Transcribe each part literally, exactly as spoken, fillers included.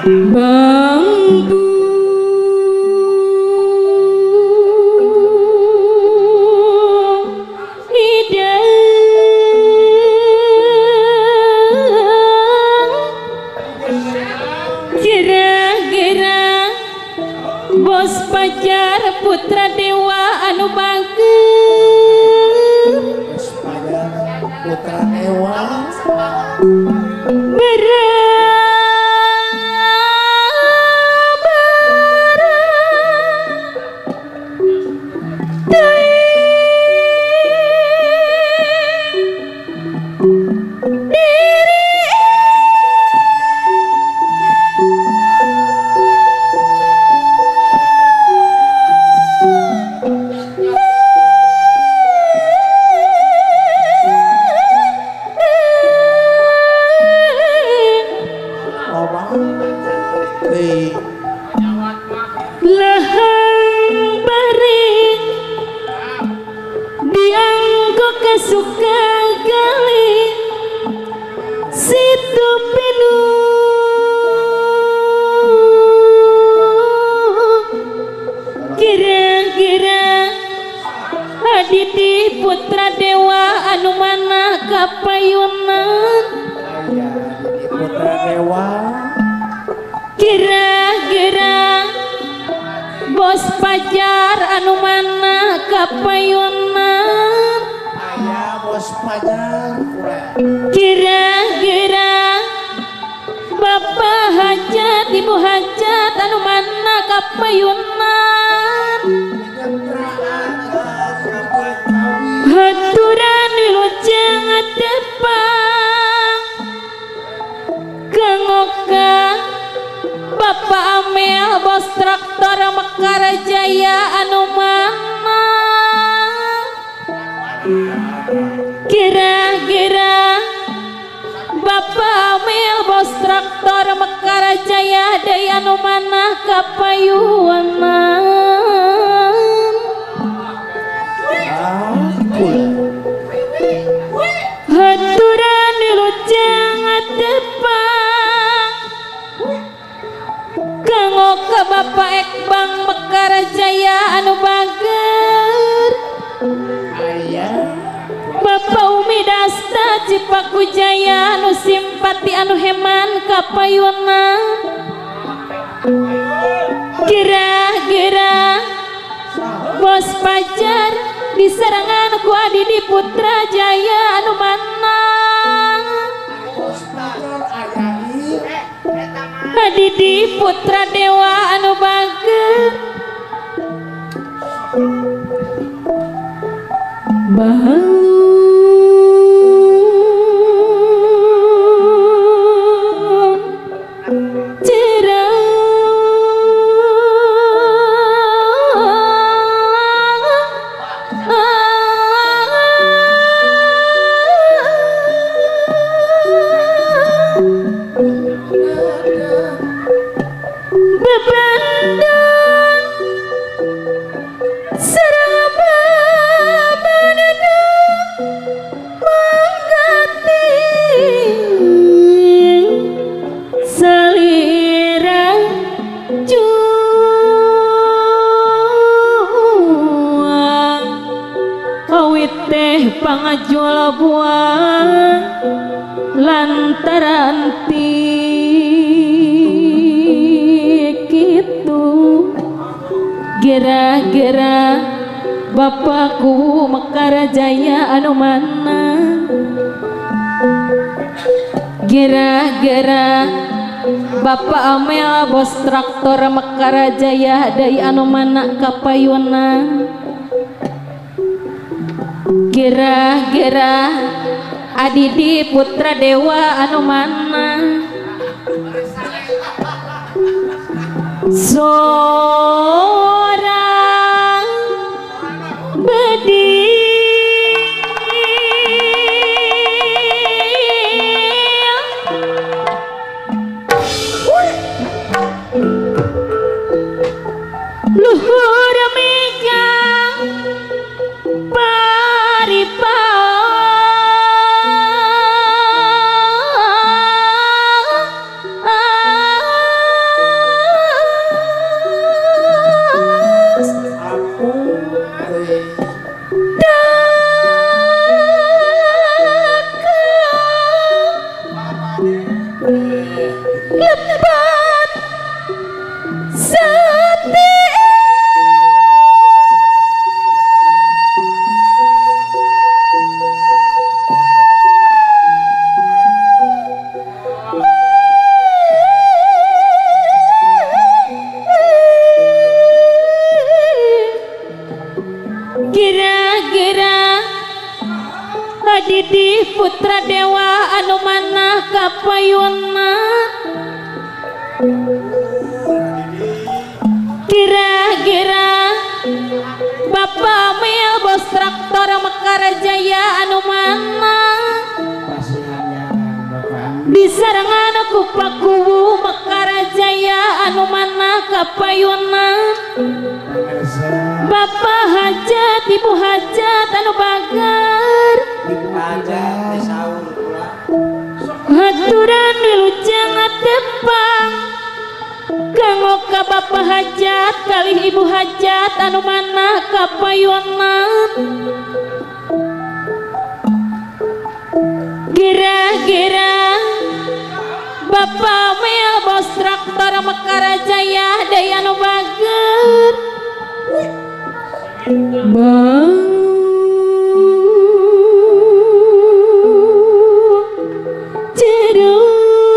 bambu hidang gira-gira bos pajar putra dewa anu bager putra dewa putra dewa anu mana kapayunan putra dewa gira-gira bos pajar anu mana kapayunan ayah bos pajar gira-gira bapak hajat ibu hajat anu mana kapayunan haturan wilujeng adepang kangoka bapak Amel bos traktor Mekar Jaya anu mana kira-kira bapak Amel bos traktor Mekar Jaya daya anu mana kapayuanan haturan wilujeng adepang kangoka bapak Ekbang Mekar Jaya anu bager ayah bapak Umi Dasta Cipaku Jaya anu simpati anu heman kapayunan gira-gira bos pajar diserangan ku Adidi Putra Jaya anu mana Adidi Putra Dewa anu bager bang pangajul buah lantaran kitu gira-gira bapakku Mekar Jaya anu mana gira-gira bapak Amel bos traktor Mekar Jaya dari anu mana kapayunan gira-gira Adidi Putra Dewa anu mana seorang bedi luhur megang disarangan ku pakuwu Mekarajaya anu mana kapayunan Bapak hajat ibu hajat anu bagar haturan dilujang tepang kanggo ka bapak hajat kali ibu hajat anu mana kapayunan gira-gira bapak mea bos traktor Mekarajaya daya anu bager bang cerah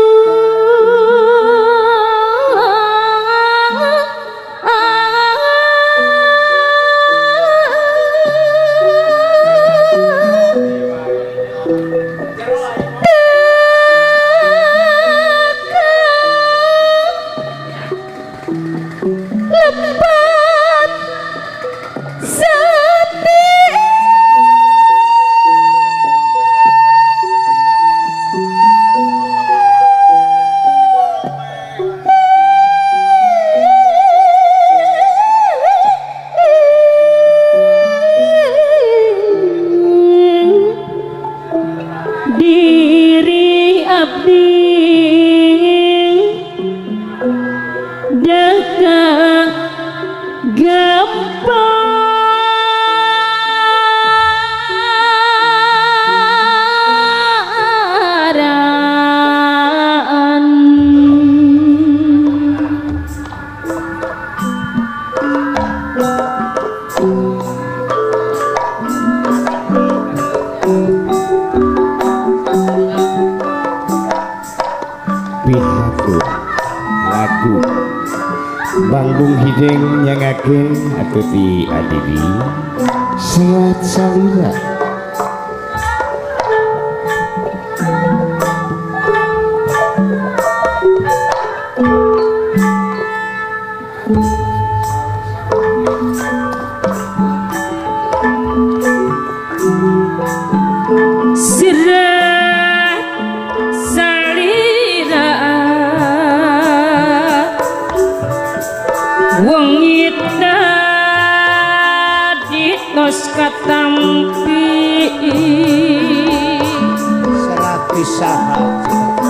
Banggung hideng nyangakeun atuti adibi sehat salira katampi serati sahat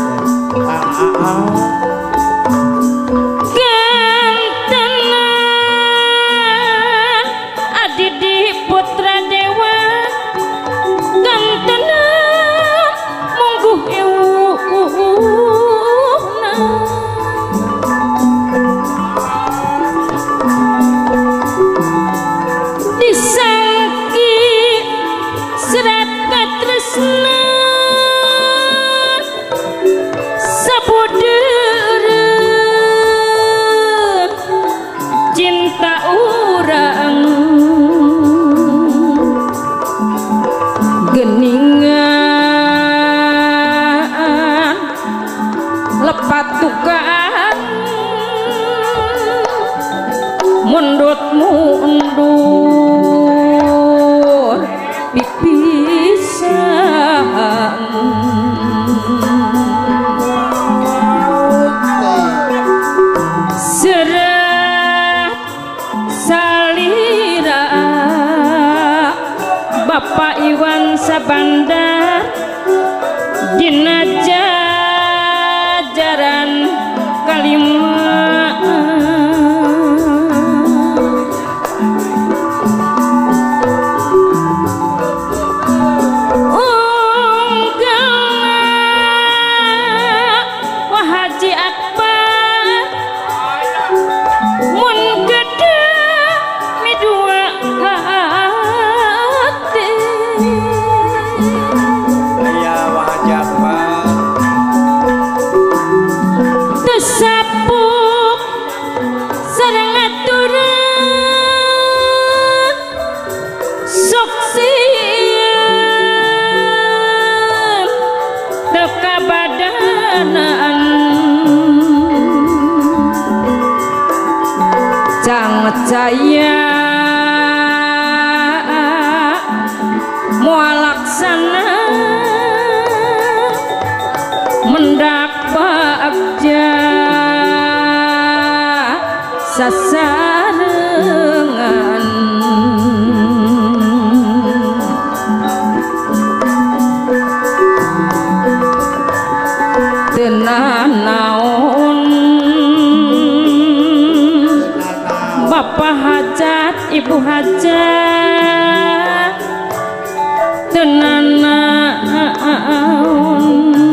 gantenan adidi putra dewa gantenan mungguh ewuhna cinta urang geningan lepat tukaan mundut mundur pipisan Bapak Iwan Sabandar dina jajaran kalima unggana Wah Haji Akbar mun gede midua tesapuk sareng aturan sok sieun teka badanan canget caya moal laksana menda bagja sasarengan tenan naon bapak hajat ibu hajat tenan naon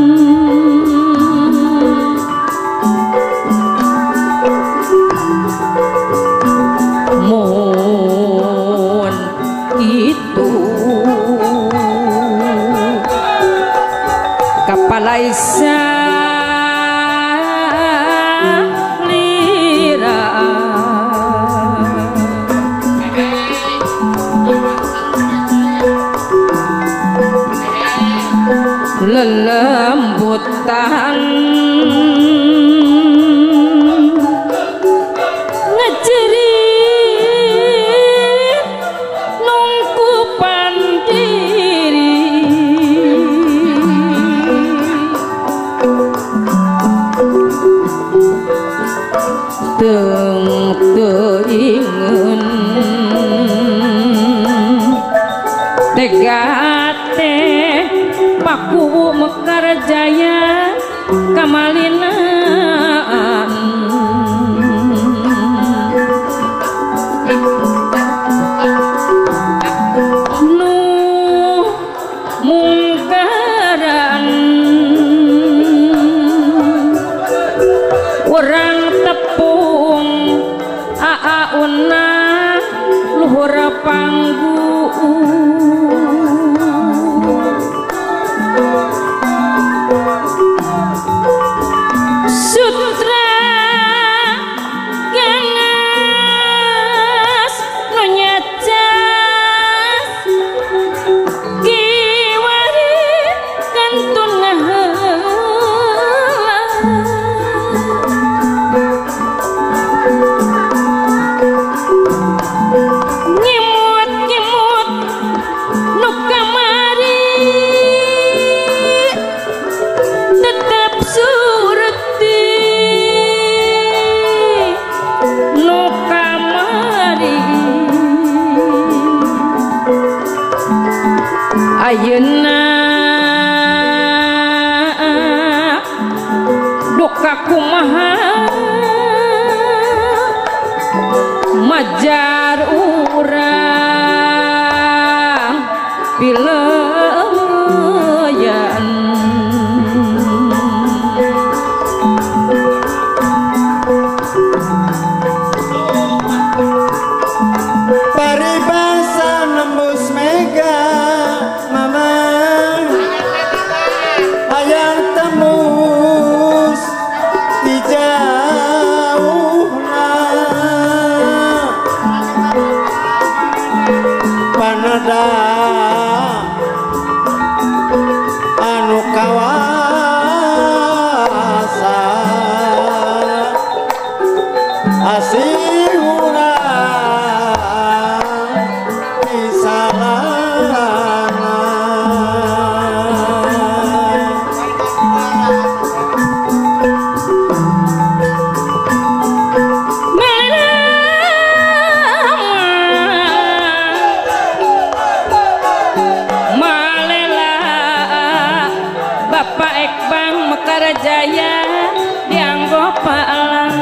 mun itu kapalaisa lelembutan ngejerit nungkupan diri teng teingen tegate paku Mekar Jaya kamalinaan nu mungkaran urang tepung aauna luhur panggung sutra ganas nu nyacas kiwari kantun ngaheula ngimut-ngimut nu kamari tetep surti nu kamari ayeuna duka kumaha majar urang pileyan Paribasa nembus mega mama hayang tembus di jauhna panada anu kawasa asih urang di salana malela Bapak Ekbang Mekar Jaya dianggo palang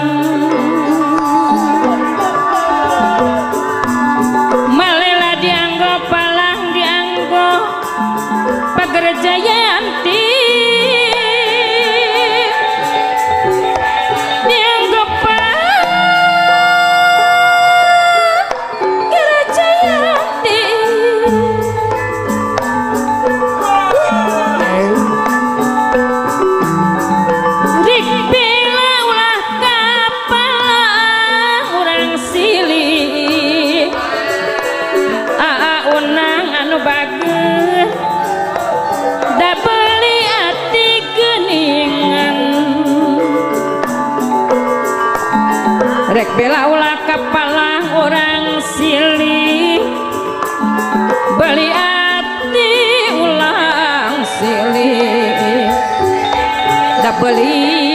malela dianggo palang dianggo Pager Jayanti dianggo Pager Jayanti dik bila ulah kapal urang silih aa unang anu bagus da beli ati geuningan rek bela ulah kapalang urang silih beli ati ulang silih da beli